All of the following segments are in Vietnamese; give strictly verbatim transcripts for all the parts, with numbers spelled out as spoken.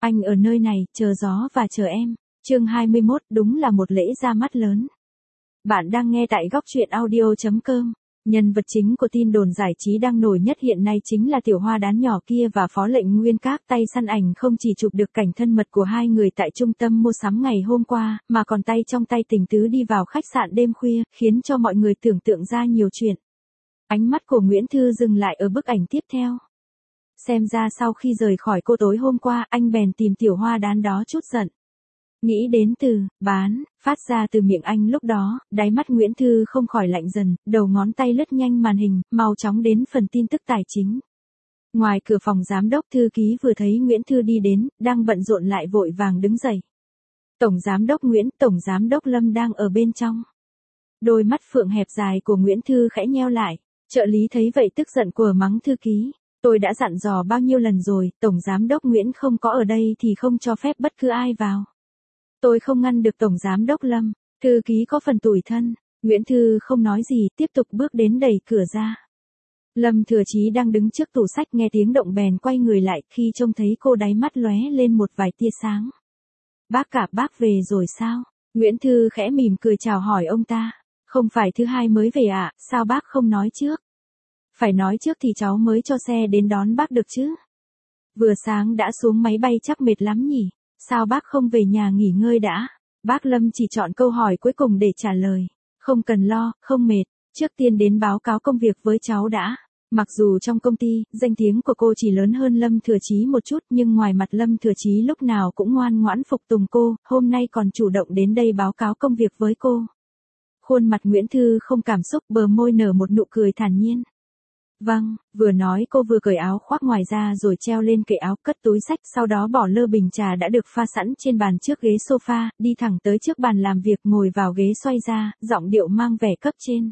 Anh ở nơi này, chờ gió và chờ em. Chương hai mươi mốt, đúng là một lễ ra mắt lớn. Bạn đang nghe tại góc truyện audio chấm com. Nhân vật chính của tin đồn giải trí đang nổi nhất hiện nay chính là tiểu hoa đán nhỏ kia và phó lệnh Nguyên Các. Tay săn ảnh không chỉ chụp được cảnh thân mật của hai người tại trung tâm mua sắm ngày hôm qua, mà còn tay trong tay tình tứ đi vào khách sạn đêm khuya, khiến cho mọi người tưởng tượng ra nhiều chuyện. Ánh mắt của Nguyễn Thư dừng lại ở bức ảnh tiếp theo. Xem ra sau khi rời khỏi cô tối hôm qua, anh bèn tìm tiểu hoa đán đó chút giận. Nghĩ đến từ, bán, phát ra từ miệng anh lúc đó, đáy mắt Nguyễn Thư không khỏi lạnh dần, đầu ngón tay lướt nhanh màn hình, mau chóng đến phần tin tức tài chính. Ngoài cửa phòng giám đốc thư ký vừa thấy Nguyễn Thư đi đến, đang bận rộn lại vội vàng đứng dậy. Tổng giám đốc Nguyễn, tổng giám đốc Lâm đang ở bên trong. Đôi mắt phượng hẹp dài của Nguyễn Thư khẽ nheo lại, trợ lý thấy vậy tức giận của mắng thư ký. Tôi đã dặn dò bao nhiêu lần rồi, tổng giám đốc Nguyễn không có ở đây thì không cho phép bất cứ ai vào. Tôi không ngăn được tổng giám đốc Lâm, thư ký có phần tủi thân. Nguyễn Thư không nói gì, tiếp tục bước đến đẩy cửa ra. Lâm Thừa Chí đang đứng trước tủ sách nghe tiếng động bèn quay người lại, khi trông thấy cô đáy mắt lóe lên một vài tia sáng. Bác cả, bác về rồi sao? Nguyễn Thư khẽ mỉm cười chào hỏi ông ta. Không phải thứ hai mới về ạ, à, sao bác không nói trước? Phải nói trước thì cháu mới cho xe đến đón bác được chứ. Vừa sáng đã xuống máy bay chắc mệt lắm nhỉ, sao bác không về nhà nghỉ ngơi đã? Bác Lâm chỉ chọn câu hỏi cuối cùng để trả lời. Không cần lo, không mệt, trước tiên đến báo cáo công việc với cháu đã. Mặc dù trong công ty, danh tiếng của cô chỉ lớn hơn Lâm Thừa Chí một chút, nhưng ngoài mặt Lâm Thừa Chí lúc nào cũng ngoan ngoãn phục tùng cô, hôm nay còn chủ động đến đây báo cáo công việc với cô. Khuôn mặt Nguyễn Thư không cảm xúc, bờ môi nở một nụ cười thản nhiên. Vâng, vừa nói cô vừa cởi áo khoác ngoài ra rồi treo lên kệ áo, cất túi sách, sau đó bỏ lơ bình trà đã được pha sẵn trên bàn trước ghế sofa, đi thẳng tới trước bàn làm việc, ngồi vào ghế xoay ra, giọng điệu mang vẻ cấp trên.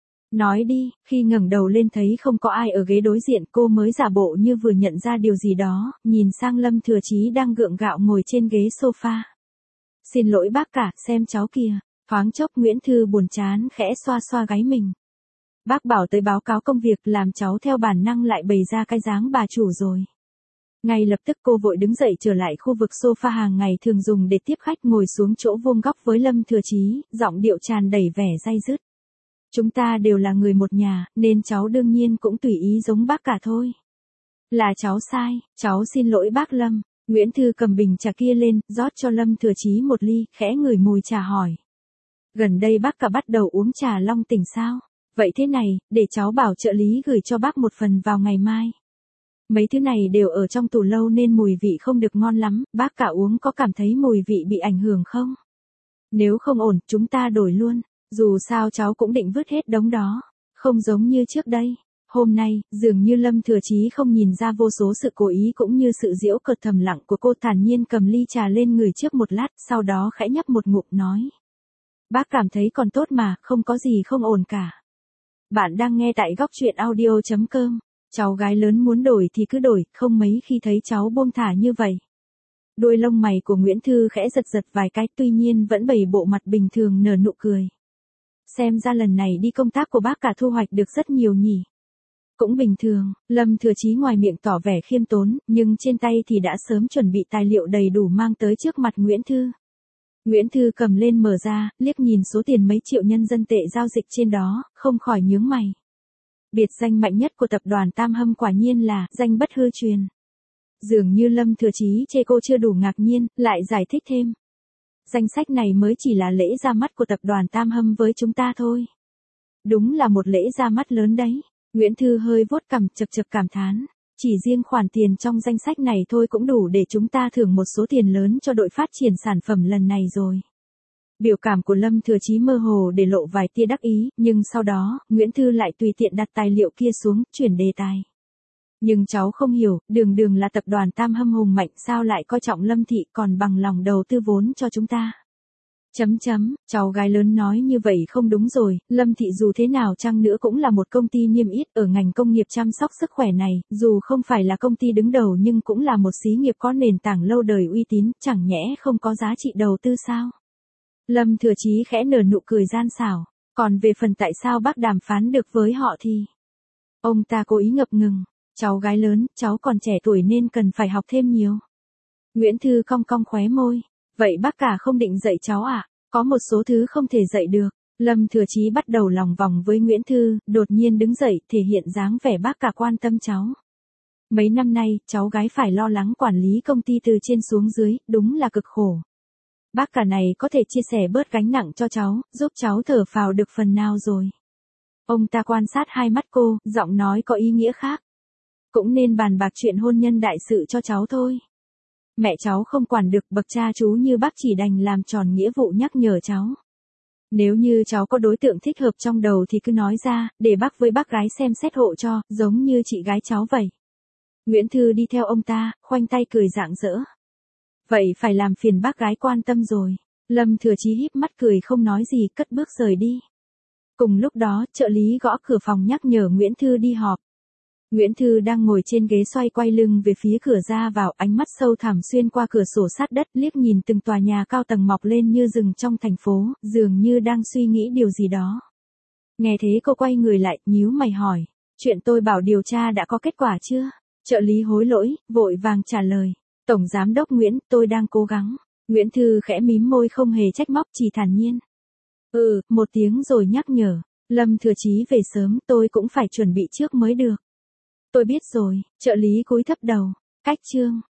Nói đi, khi ngẩng đầu lên thấy không có ai ở ghế đối diện, cô mới giả bộ như vừa nhận ra điều gì đó, nhìn sang Lâm Thừa Chí đang gượng gạo ngồi trên ghế sofa. Xin lỗi bác cả, xem cháu kìa. Thoáng chốc Nguyễn Thư buồn chán khẽ xoa xoa gáy mình. Bác bảo tới báo cáo công việc, làm cháu theo bản năng lại bày ra cái dáng bà chủ rồi. Ngay lập tức cô vội đứng dậy trở lại khu vực sofa hàng ngày thường dùng để tiếp khách, ngồi xuống chỗ vuông góc với Lâm Thừa Chí, giọng điệu tràn đầy vẻ day dứt. Chúng ta đều là người một nhà, nên cháu đương nhiên cũng tùy ý giống bác cả thôi. Là cháu sai, cháu xin lỗi bác Lâm. Nguyễn Thư cầm bình trà kia lên, rót cho Lâm Thừa Chí một ly, khẽ ngửi mùi trà hỏi. Gần đây bác cả bắt đầu uống trà long tỉnh sao? Vậy thế này, để cháu bảo trợ lý gửi cho bác một phần vào ngày mai. Mấy thứ này đều ở trong tủ lâu nên mùi vị không được ngon lắm, bác cả uống có cảm thấy mùi vị bị ảnh hưởng không? Nếu không ổn, chúng ta đổi luôn, dù sao cháu cũng định vứt hết đống đó, không giống như trước đây. Hôm nay, dường như Lâm Thừa Chí không nhìn ra vô số sự cố ý cũng như sự giễu cợt thầm lặng của cô, thản nhiên cầm ly trà lên người trước một lát, sau đó khẽ nhấp một ngụm nói. Bác cảm thấy còn tốt mà, không có gì không ổn cả. Bạn đang nghe tại góc truyện audio chấm com. Cháu gái lớn muốn đổi thì cứ đổi, không mấy khi thấy cháu buông thả như vậy. Đuôi lông mày của Nguyễn Thư khẽ giật giật vài cái, tuy nhiên vẫn bày bộ mặt bình thường nở nụ cười. Xem ra lần này đi công tác của bác cả thu hoạch được rất nhiều nhỉ. Cũng bình thường, Lâm Thừa Chí ngoài miệng tỏ vẻ khiêm tốn, nhưng trên tay thì đã sớm chuẩn bị tài liệu đầy đủ mang tới trước mặt Nguyễn Thư. Nguyễn Thư cầm lên mở ra, liếc nhìn số tiền mấy triệu nhân dân tệ giao dịch trên đó, không khỏi nhướng mày. Biệt danh mạnh nhất của tập đoàn Tam Hâm quả nhiên là danh bất hư truyền. Dường như Lâm Thừa Chí chê cô chưa đủ ngạc nhiên, lại giải thích thêm. Danh sách này mới chỉ là lễ ra mắt của tập đoàn Tam Hâm với chúng ta thôi. Đúng là một lễ ra mắt lớn đấy. Nguyễn Thư hơi vuốt cằm, chật chật cảm thán. Chỉ riêng khoản tiền trong danh sách này thôi cũng đủ để chúng ta thưởng một số tiền lớn cho đội phát triển sản phẩm lần này rồi. Biểu cảm của Lâm Thừa Chí mơ hồ để lộ vài tia đắc ý, nhưng sau đó, Nguyễn Thư lại tùy tiện đặt tài liệu kia xuống, chuyển đề tài. Nhưng cháu không hiểu, đường đường là tập đoàn Tam Hâm hùng mạnh sao lại coi trọng Lâm Thị còn bằng lòng đầu tư vốn cho chúng ta. Chấm chấm, cháu gái lớn nói như vậy không đúng rồi, Lâm Thị dù thế nào chăng nữa cũng là một công ty niêm yết ở ngành công nghiệp chăm sóc sức khỏe này, dù không phải là công ty đứng đầu nhưng cũng là một xí nghiệp có nền tảng lâu đời uy tín, chẳng nhẽ không có giá trị đầu tư sao? Lâm Thừa Chí khẽ nở nụ cười gian xảo, còn về phần tại sao bác đàm phán được với họ thì... Ông ta cố ý ngập ngừng, cháu gái lớn, cháu còn trẻ tuổi nên cần phải học thêm nhiều. Nguyễn Thư cong cong khóe môi. Vậy bác cả không định dạy cháu à? Có một số thứ không thể dạy được. Lâm Thừa Chí bắt đầu lòng vòng với Nguyễn Thư, đột nhiên đứng dậy, thể hiện dáng vẻ bác cả quan tâm cháu. Mấy năm nay, cháu gái phải lo lắng quản lý công ty từ trên xuống dưới, đúng là cực khổ. Bác cả này có thể chia sẻ bớt gánh nặng cho cháu, giúp cháu thở phào được phần nào rồi. Ông ta quan sát hai mắt cô, giọng nói có ý nghĩa khác. Cũng nên bàn bạc chuyện hôn nhân đại sự cho cháu thôi. Mẹ cháu không quản được, bậc cha chú như bác chỉ đành làm tròn nghĩa vụ nhắc nhở cháu. Nếu như cháu có đối tượng thích hợp trong đầu thì cứ nói ra, để bác với bác gái xem xét hộ cho, giống như chị gái cháu vậy. Nguyễn Thư đi theo ông ta, khoanh tay cười rạng rỡ. Vậy phải làm phiền bác gái quan tâm rồi. Lâm Thừa Chí híp mắt cười không nói gì, cất bước rời đi. Cùng lúc đó, trợ lý gõ cửa phòng nhắc nhở Nguyễn Thư đi họp. Nguyễn Thư đang ngồi trên ghế xoay quay lưng về phía cửa ra vào, ánh mắt sâu thẳm xuyên qua cửa sổ sát đất, liếc nhìn từng tòa nhà cao tầng mọc lên như rừng trong thành phố, dường như đang suy nghĩ điều gì đó. Nghe thế cô quay người lại, nhíu mày hỏi, chuyện tôi bảo điều tra đã có kết quả chưa? Trợ lý hối lỗi, vội vàng trả lời, Tổng Giám đốc Nguyễn, tôi đang cố gắng. Nguyễn Thư khẽ mím môi không hề trách móc, chỉ thản nhiên. Ừ, một tiếng rồi nhắc nhở, Lâm Thừa Chí về sớm, tôi cũng phải chuẩn bị trước mới được. Tôi biết rồi, trợ lý cúi thấp đầu, cách chương.